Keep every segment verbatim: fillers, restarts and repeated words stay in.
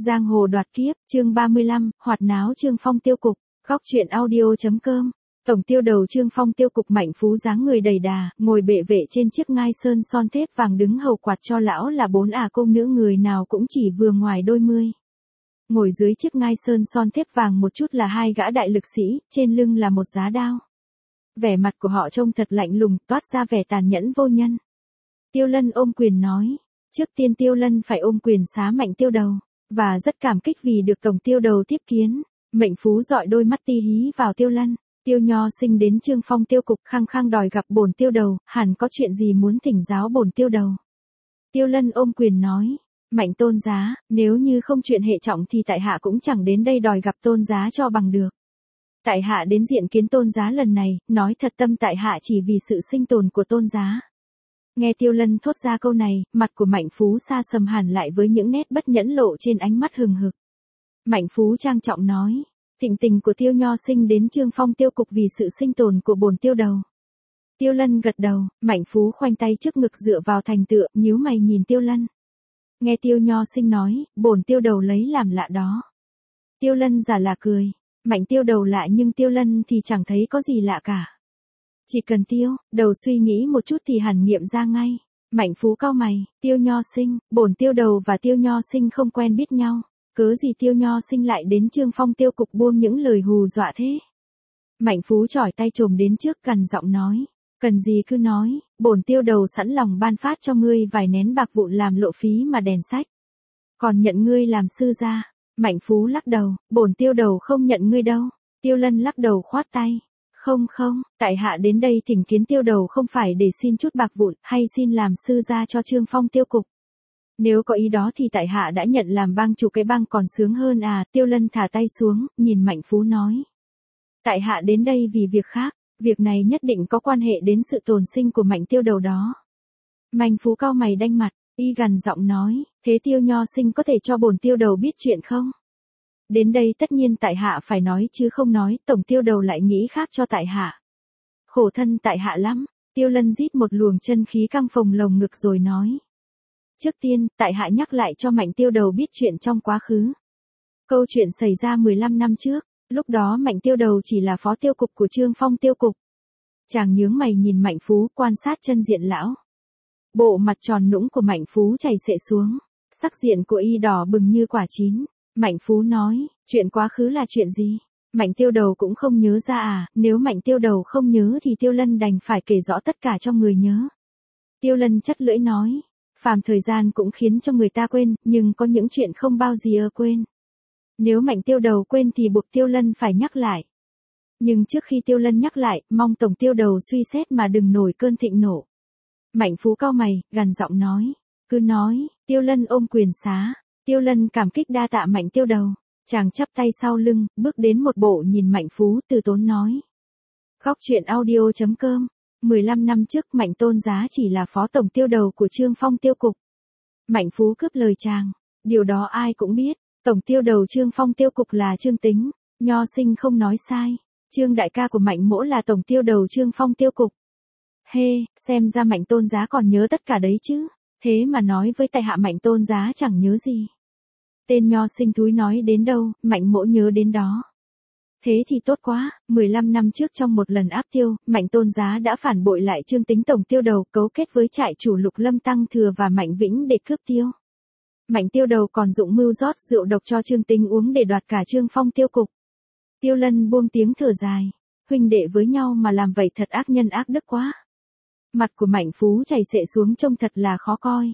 Giang hồ đoạt kiếp, chương ba mươi lăm, hoạt náo Trương Phong tiêu cục, góc truyện audio.com. Tổng tiêu đầu Trương Phong tiêu cục Mạnh Phú dáng người đầy đà, ngồi bệ vệ trên chiếc ngai sơn son thép vàng đứng hầu quạt cho lão là bốn ả công nữ người nào cũng chỉ vừa ngoài đôi mươi. Ngồi dưới chiếc ngai sơn son thép vàng một chút là hai gã đại lực sĩ, trên lưng là một giá đao. Vẻ mặt của họ trông thật lạnh lùng, toát ra vẻ tàn nhẫn vô nhân. Tiêu Lân ôm quyền nói, trước tiên Tiêu Lân phải ôm quyền xá Mạnh tiêu đầu, và rất cảm kích vì được tổng tiêu đầu tiếp kiến. Mạnh Phú dọi đôi mắt ti hí vào Tiêu Lân. Tiêu Nho Sinh đến Trương Phong tiêu cục khăng khăng đòi gặp bổn tiêu đầu, hẳn có chuyện gì muốn thỉnh giáo bổn tiêu đầu. Tiêu Lân ôm quyền nói, Mạnh tôn giá, nếu như không chuyện hệ trọng thì tại hạ cũng chẳng đến đây đòi gặp tôn giá cho bằng được. Tại hạ đến diện kiến tôn giá lần này, nói thật tâm tại hạ chỉ vì sự sinh tồn của tôn giá. Nghe Tiêu Lân thốt ra câu này, mặt của Mạnh Phú xa sầm hẳn lại với những nét bất nhẫn lộ trên ánh mắt hừng hực. Mạnh Phú trang trọng nói, thịnh tình của Tiêu Nho Sinh đến Trương Phong tiêu cục vì sự sinh tồn của bổn tiêu đầu. Tiêu Lân gật đầu, Mạnh Phú khoanh tay trước ngực dựa vào thành tựa, nhíu mày nhìn Tiêu Lân. Nghe Tiêu Nho Sinh nói, bổn tiêu đầu lấy làm lạ đó. Tiêu Lân giả là cười, Mạnh tiêu đầu lạ nhưng Tiêu Lân thì chẳng thấy có gì lạ cả. Chỉ cần Tiêu đầu suy nghĩ một chút thì hẳn nghiệm ra ngay. Mạnh Phú cau mày, Tiêu Nho Sinh, bổn tiêu đầu và Tiêu Nho Sinh không quen biết nhau. Cớ gì Tiêu Nho Sinh lại đến Trương Phong tiêu cục buông những lời hù dọa thế? Mạnh Phú chỏi tay trồm đến trước gần giọng nói, cần gì cứ nói, bổn tiêu đầu sẵn lòng ban phát cho ngươi vài nén bạc vụn làm lộ phí mà đèn sách. Còn nhận ngươi làm sư gia. Mạnh Phú lắc đầu, bổn tiêu đầu không nhận ngươi đâu. Tiêu Lân lắc đầu khoát tay, không không, tại hạ đến đây thỉnh kiến tiêu đầu không phải để xin chút bạc vụn hay xin làm sư gia cho Trương Phong tiêu cục. Nếu có ý đó thì tại hạ đã nhận làm bang chủ cái bang còn sướng hơn à. Tiêu Lân thả tay xuống, nhìn Mạnh Phú nói, tại hạ đến đây vì việc khác, việc này nhất định có quan hệ đến sự tồn sinh của Mạnh tiêu đầu đó. Mạnh Phú cau mày đanh mặt, y gằn giọng nói, thế Tiêu Nho Sinh có thể cho bổn tiêu đầu biết chuyện không? Đến đây tất nhiên tại hạ phải nói chứ không nói, tổng tiêu đầu lại nghĩ khác cho tại hạ. Khổ thân tại hạ lắm. Tiêu Lân rít một luồng chân khí căng phồng lồng ngực rồi nói, trước tiên, tại hạ nhắc lại cho Mạnh tiêu đầu biết chuyện trong quá khứ. Câu chuyện xảy ra mười lăm năm trước, lúc đó Mạnh tiêu đầu chỉ là phó tiêu cục của Trương Phong tiêu cục. Chàng nhướng mày nhìn Mạnh Phú quan sát chân diện lão. Bộ mặt tròn nũng của Mạnh Phú chảy xệ xuống, sắc diện của y đỏ bừng như quả chín. Mạnh Phú nói, chuyện quá khứ là chuyện gì? Mạnh tiêu đầu cũng không nhớ ra à, nếu Mạnh tiêu đầu không nhớ thì Tiêu Lân đành phải kể rõ tất cả cho người nhớ. Tiêu Lân chắt lưỡi nói, phàm thời gian cũng khiến cho người ta quên, nhưng có những chuyện không bao giờ quên. Nếu Mạnh tiêu đầu quên thì buộc Tiêu Lân phải nhắc lại. Nhưng trước khi Tiêu Lân nhắc lại, mong tổng tiêu đầu suy xét mà đừng nổi cơn thịnh nộ. Mạnh Phú cau mày, gằn giọng nói, cứ nói. Tiêu Lân ôm quyền xá. Tiêu Lân cảm kích đa tạ Mạnh tiêu đầu. Chàng chắp tay sau lưng, bước đến một bộ nhìn Mạnh Phú từ tốn nói. Góc truyện audio.com. mười lăm năm trước Mạnh tôn giá chỉ là phó tổng tiêu đầu của Trương Phong tiêu cục. Mạnh Phú cướp lời chàng. Điều đó ai cũng biết. Tổng tiêu đầu Trương Phong tiêu cục là Trương Tính. Nho Sinh không nói sai. Trương đại ca của Mạnh mỗ là tổng tiêu đầu Trương Phong tiêu cục. Hê, xem ra Mạnh tôn giá còn nhớ tất cả đấy chứ. Thế mà nói với tại hạ Mạnh tôn giá chẳng nhớ gì. Tên Nho Sinh thúi nói đến đâu, Mạnh mỗ nhớ đến đó. Thế thì tốt quá, mười lăm năm trước trong một lần áp tiêu, Mạnh tôn giá đã phản bội lại Trương Tính tổng tiêu đầu, cấu kết với trại chủ Lục Lâm Tăng Thừa và Mạnh Vĩnh để cướp tiêu. Mạnh tiêu đầu còn dụng mưu rót rượu độc cho Trương Tính uống để đoạt cả Trương Phong tiêu cục. Tiêu Lân buông tiếng thở dài, huynh đệ với nhau mà làm vậy thật ác nhân ác đức quá. Mặt của Mạnh Phú chảy xệ xuống trông thật là khó coi.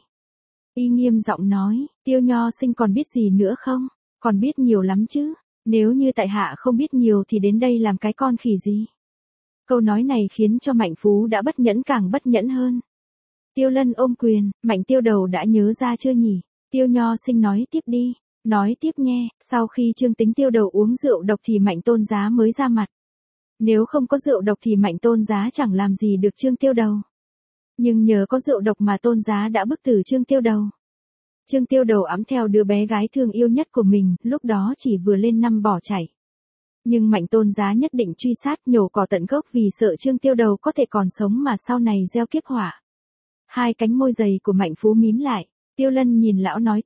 Y nghiêm giọng nói, Tiêu Nho Sinh còn biết gì nữa không? Còn biết nhiều lắm chứ. Nếu như tại hạ không biết nhiều thì đến đây làm cái con khỉ gì? Câu nói này khiến cho Mạnh Phú đã bất nhẫn càng bất nhẫn hơn. Tiêu Lân ôm quyền, Mạnh tiêu đầu đã nhớ ra chưa nhỉ? Tiêu Nho Sinh nói tiếp đi. Nói tiếp nghe, sau khi Trương Tính tiêu đầu uống rượu độc thì Mạnh tôn giá mới ra mặt. Nếu không có rượu độc thì Mạnh tôn giá chẳng làm gì được Trương tiêu đầu. Nhưng nhờ có rượu độc mà tôn giá đã bức tử Trương tiêu đầu. Trương tiêu đầu ẵm theo đứa bé gái thương yêu nhất của mình, lúc đó chỉ vừa lên năm bỏ chạy. Nhưng Mạnh tôn giá nhất định truy sát nhổ cỏ tận gốc vì sợ Trương tiêu đầu có thể còn sống mà sau này gieo kiếp họa. Hai cánh môi dày của Mạnh Phú mím lại, Tiêu Lân nhìn lão nói tiếp,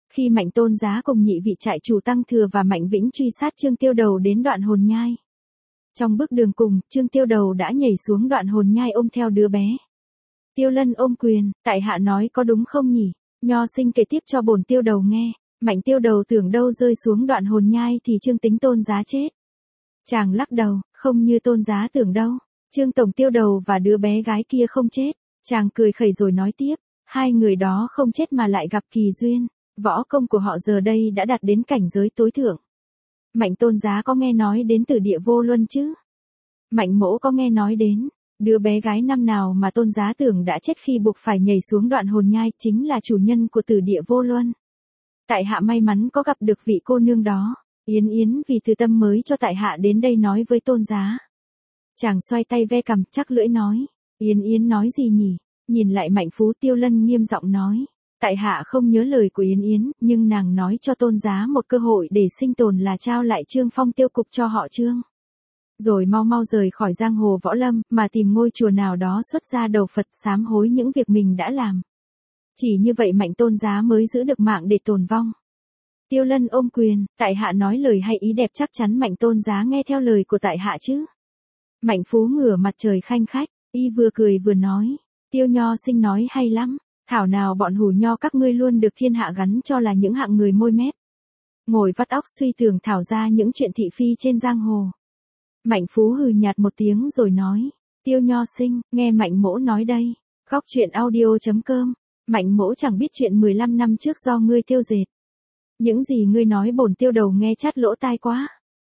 Khi Mạnh Tôn Giá cùng nhị vị trại chủ Tăng Thừa và Mạnh Vĩnh truy sát Trương Tiêu Đầu đến đoạn hồn nhai. Trong bước đường cùng, Trương Tiêu Đầu đã nhảy xuống đoạn hồn nhai ôm theo đứa bé. Tiêu Lân ôm quyền, tại hạ nói có đúng không nhỉ? Nho sinh kể tiếp cho bổn Tiêu Đầu nghe. Mạnh Tiêu Đầu tưởng đâu rơi xuống đoạn hồn nhai thì Trương Tính Tôn Giá chết. Chàng lắc đầu, không như Tôn Giá tưởng đâu. Trương Tổng Tiêu Đầu và đứa bé gái kia không chết. Chàng cười khẩy rồi nói tiếp, hai người đó không chết mà lại gặp kỳ duyên. Võ công của họ giờ đây đã đạt đến cảnh giới tối thượng. Mạnh Tôn Giá có nghe nói đến Tử Địa Vô Luân chứ? Mạnh Mỗ có nghe nói đến. Đứa bé gái năm nào mà Tôn Giá tưởng đã chết khi buộc phải nhảy xuống đoạn hồn nhai chính là chủ nhân của Tử Địa Vô Luân. Tại hạ may mắn có gặp được vị cô nương đó. Yến Yến vì từ tâm mới cho tại hạ đến đây nói với Tôn Giá. Chàng xoay tay ve cằm chắc lưỡi nói. Yến Yến nói gì nhỉ? Nhìn lại Mạnh Phú, Tiêu Lân nghiêm giọng nói. Tại hạ không nhớ lời của Yến Yến, nhưng nàng nói cho Tôn Giá một cơ hội để sinh tồn là trao lại Trương Phong Tiêu Cục cho họ Trương. Rồi mau mau rời khỏi giang hồ võ lâm, mà tìm ngôi chùa nào đó xuất ra đầu Phật sám hối những việc mình đã làm. Chỉ như vậy Mạnh Tôn Giá mới giữ được mạng để tồn vong. Tiêu Lân ôm quyền, tại hạ nói lời hay ý đẹp chắc chắn Mạnh Tôn Giá nghe theo lời của tại hạ chứ. Mạnh Phú ngửa mặt trời khanh khách, y vừa cười vừa nói. Tiêu Nho sinh nói hay lắm. Thảo nào bọn hủ nho các ngươi luôn được thiên hạ gắn cho là những hạng người môi mép. Ngồi vắt óc suy tưởng thảo ra những chuyện thị phi trên giang hồ. Mạnh Phú hừ nhạt một tiếng rồi nói. Tiêu Nho sinh, nghe Mạnh Mỗ nói đây. Góc truyện audio chấm com. Mạnh Mỗ chẳng biết chuyện mười lăm năm trước do ngươi tiêu dệt. Những gì ngươi nói bổn Tiêu Đầu nghe chát lỗ tai quá.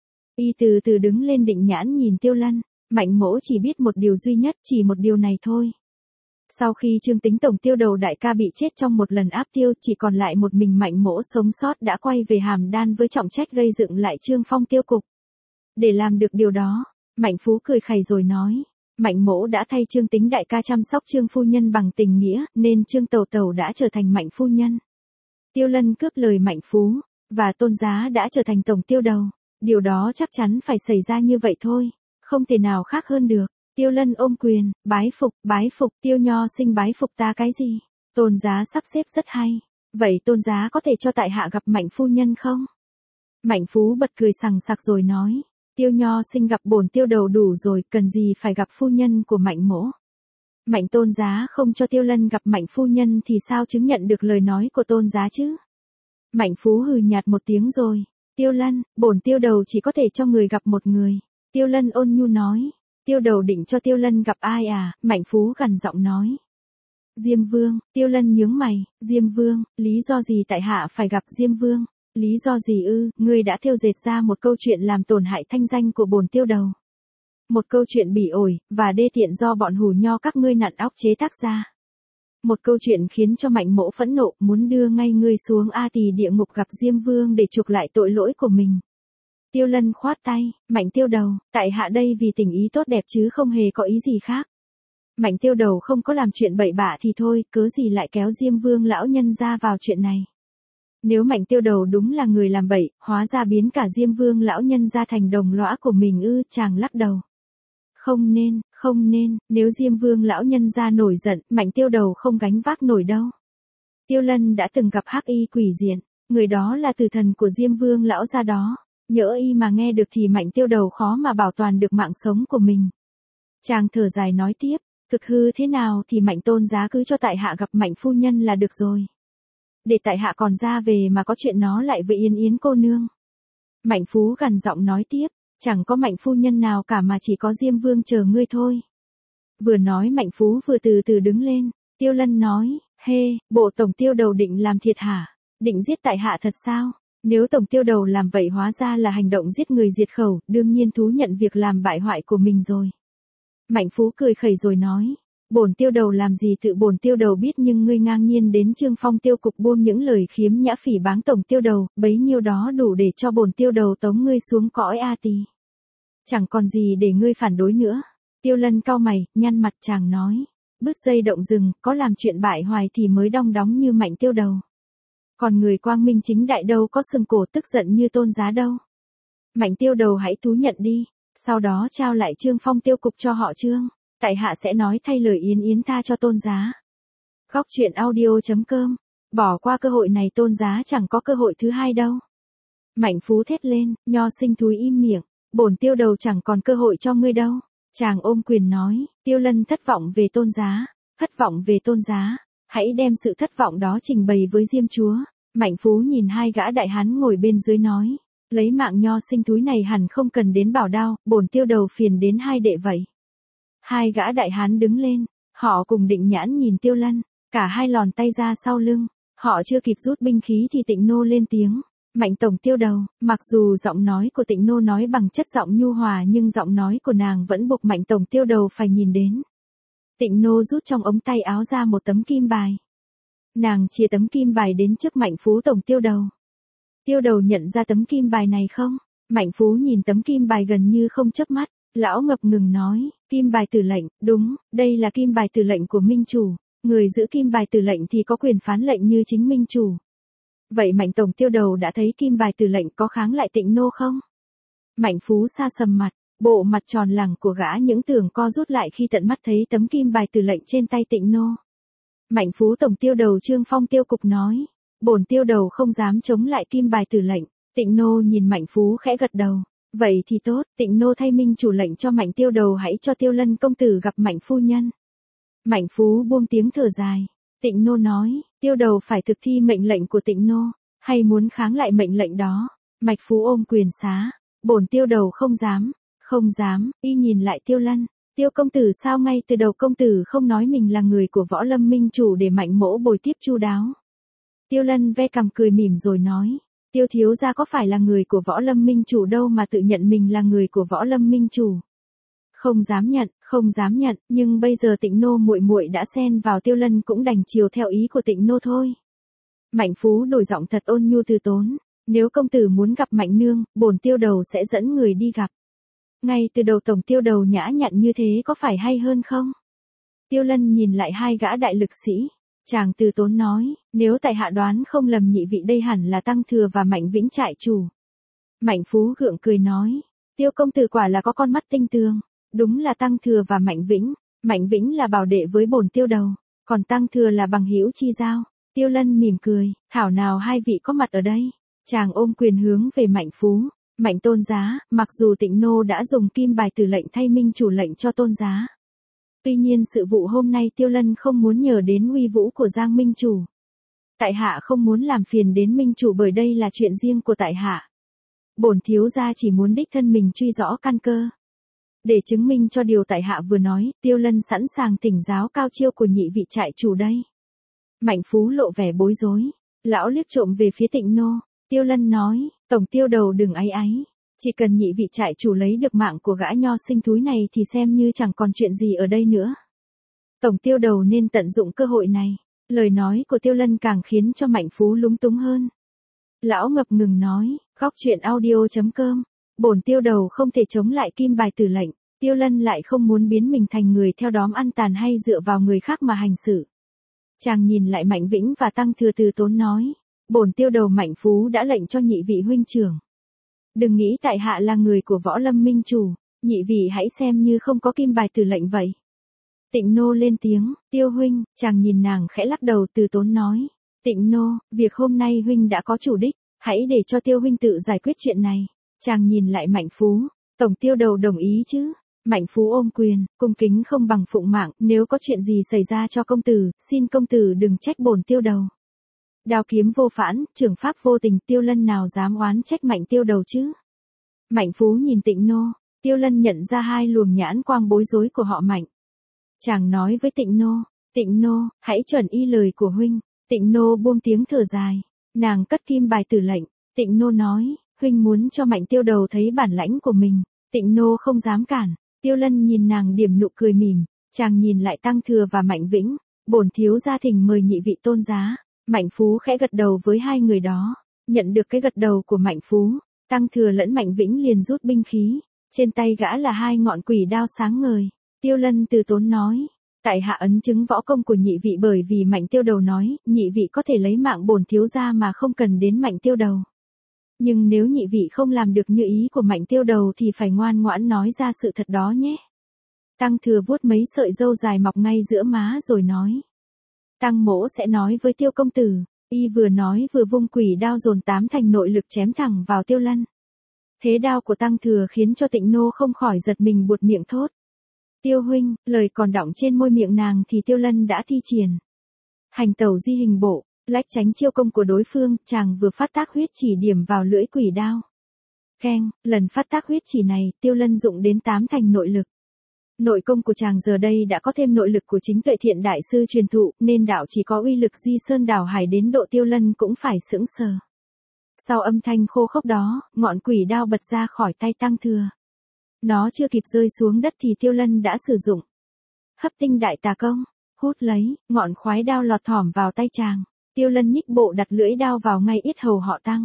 Y từ từ đứng lên định nhãn nhìn Tiêu Lân. Mạnh Mỗ chỉ biết một điều duy nhất, chỉ một điều này thôi. Sau khi Trương Tính Tổng Tiêu Đầu đại ca bị chết trong một lần áp tiêu, chỉ còn lại một mình Mạnh Mỗ sống sót đã quay về Hàm Đan với trọng trách gây dựng lại Trương Phong Tiêu Cục. Để làm được điều đó, Mạnh Phú cười khẩy rồi nói, Mạnh Mỗ đã thay Trương Tính đại ca chăm sóc Trương phu nhân bằng tình nghĩa, nên Trương Tẩu Tẩu đã trở thành Mạnh phu nhân. Tiêu Lân cướp lời Mạnh Phú, và Tôn Giá đã trở thành Tổng Tiêu Đầu. Điều đó chắc chắn phải xảy ra như vậy thôi, không thể nào khác hơn được. Tiêu Lân ôm quyền, bái phục, bái phục, Tiêu Nho sinh bái phục ta cái gì? Tôn Giá sắp xếp rất hay. Vậy Tôn Giá có thể cho tại hạ gặp Mạnh phu nhân không? Mạnh Phú bật cười sằng sặc rồi nói, Tiêu Nho sinh gặp bổn Tiêu Đầu đủ rồi, cần gì phải gặp phu nhân của Mạnh Mỗ. Mạnh Tôn Giá không cho Tiêu Lân gặp Mạnh phu nhân thì sao chứng nhận được lời nói của Tôn Giá chứ? Mạnh Phú hừ nhạt một tiếng rồi, Tiêu Lân, bổn Tiêu Đầu chỉ có thể cho người gặp một người. Tiêu Lân ôn nhu nói. Tiêu Đầu định cho Tiêu Lân gặp ai à? Mạnh Phú gằn giọng nói. Diêm Vương. Tiêu Lân nhướng mày. Diêm Vương, lý do gì tại hạ phải gặp Diêm Vương? Lý do gì ư? Ngươi đã thêu dệt ra một câu chuyện làm tổn hại thanh danh của bổn Tiêu Đầu. Một câu chuyện bỉ ổi và đê tiện do bọn hủ nho các ngươi nặn óc chế tác ra. Một câu chuyện khiến cho Mạnh Mỗ phẫn nộ, muốn đưa ngay ngươi xuống A Tỳ địa ngục gặp Diêm Vương để chuộc lại tội lỗi của mình. Tiêu Lân khoát tay, Mạnh Tiêu Đầu, tại hạ đây vì tình ý tốt đẹp chứ không hề có ý gì khác. Mạnh Tiêu Đầu không có làm chuyện bậy bạ thì thôi, cớ gì lại kéo Diêm Vương lão nhân ra vào chuyện này. Nếu Mạnh Tiêu Đầu đúng là người làm bậy, hóa ra biến cả Diêm Vương lão nhân ra thành đồng lõa của mình ư? Chàng lắc đầu. Không nên, không nên, nếu Diêm Vương lão nhân ra nổi giận, Mạnh Tiêu Đầu không gánh vác nổi đâu. Tiêu Lân đã từng gặp Hắc Y quỷ diện, người đó là tử thần của Diêm Vương lão gia đó. Nhỡ y mà nghe được thì Mạnh Tiêu Đầu khó mà bảo toàn được mạng sống của mình. Chàng thở dài nói tiếp, thực hư thế nào thì Mạnh Tôn Giá cứ cho tại hạ gặp Mạnh phu nhân là được rồi. Để tại hạ còn ra về mà có chuyện nó lại với Yến Yến cô nương. Mạnh Phú gằn giọng nói tiếp, chẳng có Mạnh phu nhân nào cả mà chỉ có Diêm Vương chờ ngươi thôi. Vừa nói Mạnh Phú vừa từ từ đứng lên, Tiêu Lân nói, hê, bộ Tổng Tiêu Đầu định làm thiệt hả? Định giết tại hạ thật sao? Nếu Tổng Tiêu Đầu làm vậy hóa ra là hành động giết người diệt khẩu, đương nhiên thú nhận việc làm bại hoại của mình rồi. Mạnh Phú cười khẩy rồi nói, bổn Tiêu Đầu làm gì tự bổn Tiêu Đầu biết, nhưng ngươi ngang nhiên đến Trương Phong Tiêu Cục buông những lời khiếm nhã phỉ báng Tổng Tiêu Đầu, bấy nhiêu đó đủ để cho bổn Tiêu Đầu tống ngươi xuống cõi A Tỳ. Chẳng còn gì để ngươi phản đối nữa. Tiêu Lân cau mày, nhăn mặt chàng nói, bứt dây động rừng, có làm chuyện bại hoại thì mới đong đóng như Mạnh Tiêu Đầu. Còn người quang minh chính đại đâu có sừng cổ tức giận như Tôn Giá đâu. Mạnh Tiêu Đầu hãy thú nhận đi, sau đó trao lại Trương Phong Tiêu Cục cho họ Trương. Tại hạ sẽ nói thay lời Yến Yến tha cho Tôn Giá. Góc truyện audio chấm com Bỏ qua cơ hội này Tôn Giá chẳng có cơ hội thứ hai đâu. Mạnh Phú thét lên, Nho Sinh Thúi im miệng, bổn tiêu đầu chẳng còn cơ hội cho ngươi đâu. Chàng ôm quyền nói, Tiêu Lân thất vọng về Tôn Giá, thất vọng về Tôn Giá, hãy đem sự thất vọng đó trình bày với Diêm Chúa. Mạnh Phú nhìn hai gã đại hán ngồi bên dưới nói, lấy mạng Nho Sinh Thúi này hẳn không cần đến bảo đao, bổn tiêu đầu phiền đến hai đệ vậy. Hai gã đại hán đứng lên, họ cùng định nhãn nhìn Tiêu Lân, cả hai lòn tay ra sau lưng, họ chưa kịp rút binh khí thì Tịnh Nô lên tiếng, Mạnh tổng tiêu đầu. Mặc dù giọng nói của Tịnh Nô nói bằng chất giọng nhu hòa nhưng giọng nói của nàng vẫn buộc Mạnh tổng tiêu đầu phải nhìn đến. Tịnh Nô rút trong ống tay áo ra một tấm kim bài. Nàng chia tấm kim bài đến trước Mạnh Phú tổng tiêu đầu. Tiêu đầu nhận ra tấm kim bài này không? Mạnh Phú nhìn tấm kim bài gần như không chớp mắt, lão ngập ngừng nói, kim bài tử lệnh, đúng, đây là kim bài tử lệnh của minh chủ, người giữ kim bài tử lệnh thì có quyền phán lệnh như chính minh chủ. Vậy Mạnh tổng tiêu đầu đã thấy kim bài tử lệnh có kháng lại Tịnh Nô không? Mạnh Phú sa sầm mặt, bộ mặt tròn lẳng của gã những tường co rút lại khi tận mắt thấy tấm kim bài tử lệnh trên tay Tịnh Nô. Mạnh Phú tổng tiêu đầu Trương Phong tiêu cục nói, bổn tiêu đầu không dám chống lại kim bài tử lệnh. Tịnh Nô nhìn Mạnh Phú khẽ gật đầu, vậy thì tốt, Tịnh Nô thay minh chủ lệnh cho Mạnh tiêu đầu hãy cho Tiêu Lân công tử gặp Mạnh phu nhân. Mạnh Phú buông tiếng thở dài, Tịnh Nô nói, tiêu đầu phải thực thi mệnh lệnh của Tịnh Nô, hay muốn kháng lại mệnh lệnh đó. Mạnh Phú ôm quyền xá, bổn tiêu đầu không dám, không dám. Y nhìn lại Tiêu Lân, Tiêu công tử sao ngay từ đầu công tử không nói mình là người của Võ Lâm minh chủ để Mạnh mỗ bồi tiếp chu đáo. Tiêu Lân ve cằm cười mỉm rồi nói, Tiêu thiếu gia có phải là người của Võ Lâm minh chủ đâu mà tự nhận mình là người của Võ Lâm minh chủ. Không dám nhận, không dám nhận, nhưng bây giờ Tịnh Nô muội muội đã xen vào, Tiêu Lân cũng đành chiều theo ý của Tịnh Nô thôi. Mạnh Phú đổi giọng thật ôn nhu từ tốn, nếu công tử muốn gặp Mạnh nương, bổn tiêu đầu sẽ dẫn người đi gặp. Ngay từ đầu tổng tiêu đầu nhã nhặn như thế có phải hay hơn không? Tiêu Lân nhìn lại hai gã đại lực sĩ, chàng từ tốn nói, nếu tại hạ đoán không lầm nhị vị đây hẳn là Tăng Thừa và Mạnh Vĩnh trại chủ. Mạnh Phú gượng cười nói, Tiêu công tử quả là có con mắt tinh tường, đúng là Tăng Thừa và Mạnh Vĩnh. Mạnh Vĩnh là bảo đệ với bổn tiêu đầu, còn Tăng Thừa là bằng hữu chi giao. Tiêu Lân mỉm cười, thảo nào hai vị có mặt ở đây. Chàng ôm quyền hướng về Mạnh Phú, Mạnh tôn giá, mặc dù Tịnh Nô đã dùng kim bài tử lệnh thay minh chủ lệnh cho tôn giá. Tuy nhiên sự vụ hôm nay Tiêu Lân không muốn nhờ đến uy vũ của Giang minh chủ. Tại hạ không muốn làm phiền đến minh chủ bởi đây là chuyện riêng của tại hạ. Bổn thiếu gia chỉ muốn đích thân mình truy rõ căn cơ. Để chứng minh cho điều tại hạ vừa nói, Tiêu Lân sẵn sàng thỉnh giáo cao chiêu của nhị vị trại chủ đây. Mạnh Phú lộ vẻ bối rối, lão liếc trộm về phía Tịnh Nô. Tiêu Lân nói, tổng tiêu đầu đừng áy áy, chỉ cần nhị vị trại chủ lấy được mạng của gã Nho Sinh Thúi này thì xem như chẳng còn chuyện gì ở đây nữa. Tổng tiêu đầu nên tận dụng cơ hội này. Lời nói của Tiêu Lân càng khiến cho Mạnh Phú lúng túng hơn. Lão ngập ngừng nói, góc chuyện audio chấm com, bổn tiêu đầu không thể chống lại kim bài tử lệnh. Tiêu Lân lại không muốn biến mình thành người theo đóm ăn tàn hay dựa vào người khác mà hành xử. Chàng nhìn lại Mạnh Vĩnh và Tăng Thừa từ tốn nói, bổn tiêu đầu Mạnh Phú đã lệnh cho nhị vị huynh trưởng. Đừng nghĩ tại hạ là người của Võ Lâm minh chủ, nhị vị hãy xem như không có kim bài tử lệnh vậy. Tịnh Nô lên tiếng, Tiêu huynh. Chàng nhìn nàng khẽ lắc đầu từ tốn nói, Tịnh Nô, việc hôm nay huynh đã có chủ đích, hãy để cho Tiêu huynh tự giải quyết chuyện này. Chàng nhìn lại Mạnh Phú, tổng tiêu đầu đồng ý chứ? Mạnh Phú ôm quyền, cung kính không bằng phụng mạng, nếu có chuyện gì xảy ra cho công tử, xin công tử đừng trách bổn tiêu đầu. Đao kiếm vô phản, trường pháp vô tình, Tiêu Lân nào dám oán trách Mạnh tiêu đầu chứ? Mạnh Phú nhìn Tịnh Nô, Tiêu Lân nhận ra hai luồng nhãn quang bối rối của họ Mạnh. Chàng nói với Tịnh Nô, Tịnh Nô, hãy chuẩn y lời của huynh. Tịnh Nô buông tiếng thở dài, nàng cất kim bài tử lệnh. Tịnh Nô nói, huynh muốn cho Mạnh tiêu đầu thấy bản lãnh của mình. Tịnh Nô không dám cản. Tiêu Lân nhìn nàng điểm nụ cười mỉm, chàng nhìn lại Tăng Thừa và Mạnh Vĩnh, bổn thiếu gia thỉnh mời nhị vị tôn giá. Mạnh Phú khẽ gật đầu với hai người đó, nhận được cái gật đầu của Mạnh Phú, Tăng Thừa lẫn Mạnh Vĩnh liền rút binh khí, trên tay gã là hai ngọn quỷ đao sáng ngời. Tiêu Lân từ tốn nói, tại hạ ấn chứng võ công của nhị vị bởi vì Mạnh tiêu đầu nói, nhị vị có thể lấy mạng bổn thiếu gia mà không cần đến Mạnh tiêu đầu. Nhưng nếu nhị vị không làm được như ý của Mạnh tiêu đầu thì phải ngoan ngoãn nói ra sự thật đó nhé. Tăng Thừa vuốt mấy sợi râu dài mọc ngay giữa má rồi nói, Tăng mỗ sẽ nói với Tiêu công tử. Y vừa nói vừa vung quỷ đao dồn tám thành nội lực chém thẳng vào Tiêu Lân. Thế đao của Tăng Thừa khiến cho Tịnh Nô không khỏi giật mình buột miệng thốt. Tiêu huynh, lời còn đọng trên môi miệng nàng thì Tiêu Lân đã thi triển. Hành tẩu di hình bộ, lách tránh chiêu công của đối phương, chàng vừa phát tác huyết chỉ điểm vào lưỡi quỷ đao. Keng, lần phát tác huyết chỉ này, Tiêu Lân dụng đến tám thành nội lực. Nội công của chàng giờ đây đã có thêm nội lực của chính Tuệ Thiện đại sư truyền thụ, nên đạo chỉ có uy lực di sơn đảo hải đến độ Tiêu Lân cũng phải sững sờ. Sau âm thanh khô khốc đó, ngọn quỷ đao bật ra khỏi tay Tăng Thừa. Nó chưa kịp rơi xuống đất thì Tiêu Lân đã sử dụng hấp tinh đại tà công, hút lấy, ngọn khoái đao lọt thỏm vào tay chàng. Tiêu Lân nhích bộ đặt lưỡi đao vào ngay yết hầu họ Tăng.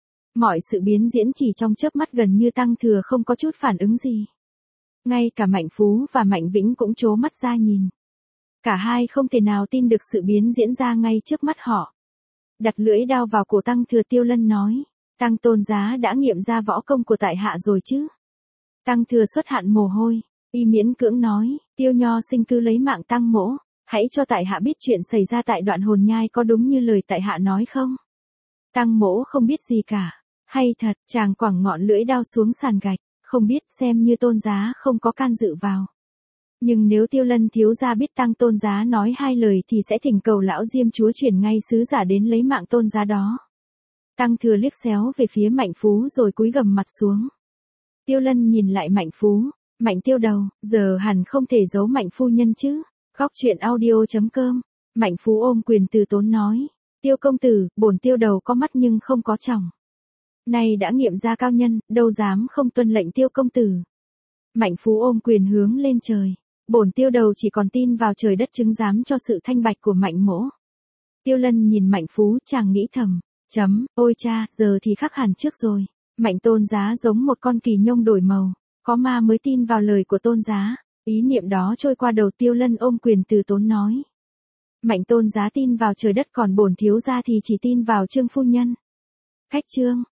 Mọi sự biến diễn chỉ trong chớp mắt, gần như Tăng Thừa không có chút phản ứng gì. Ngay cả Mạnh Phú và Mạnh Vĩnh cũng trố mắt ra nhìn. Cả hai không thể nào tin được sự biến diễn ra ngay trước mắt họ. Đặt lưỡi đao vào cổ Tăng Thừa, Tiêu Lân nói, Tăng tôn giá đã nghiệm ra võ công của tại hạ rồi chứ? Tăng Thừa xuất hạn mồ hôi, y miễn cưỡng nói, Tiêu nho sinh cứ lấy mạng Tăng mỗ, hãy cho tại hạ biết chuyện xảy ra tại Đoạn Hồn Nhai có đúng như lời tại hạ nói không? Tăng mỗ không biết gì cả. Hay thật, chàng quẳng ngọn lưỡi đao xuống sàn gạch, không biết, xem như tôn giá không có can dự vào. Nhưng nếu Tiêu Lân thiếu gia biết Tăng tôn giá nói hai lời thì sẽ thỉnh cầu lão Diêm chúa chuyển ngay sứ giả đến lấy mạng tôn giá đó. Tăng Thừa liếc xéo về phía Mạnh Phú rồi cúi gằm mặt xuống. Tiêu Lân nhìn lại Mạnh Phú, Mạnh tiêu đầu, giờ hẳn không thể giấu Mạnh phu nhân chứ? Góc truyện audio chấm com. Mạnh Phú ôm quyền từ tốn nói, Tiêu công tử, bổn tiêu đầu có mắt nhưng không có tròng. Nay đã nghiệm ra cao nhân, đâu dám không tuân lệnh Tiêu công tử. Mạnh Phú ôm quyền hướng lên trời, bổn tiêu đầu chỉ còn tin vào trời đất chứng giám cho sự thanh bạch của Mạnh mỗ. Tiêu Lân nhìn Mạnh Phú, chàng nghĩ thầm, chấm, ôi cha, giờ thì khác hẳn trước rồi. Mạnh tôn giá giống một con kỳ nhông đổi màu, có ma mới tin vào lời của tôn giá. Ý niệm đó trôi qua đầu Tiêu Lân, ôm quyền từ tốn nói. Mạnh tôn giá tin vào trời đất, còn bổn thiếu gia thì chỉ tin vào Trương phu nhân. Khách Trương,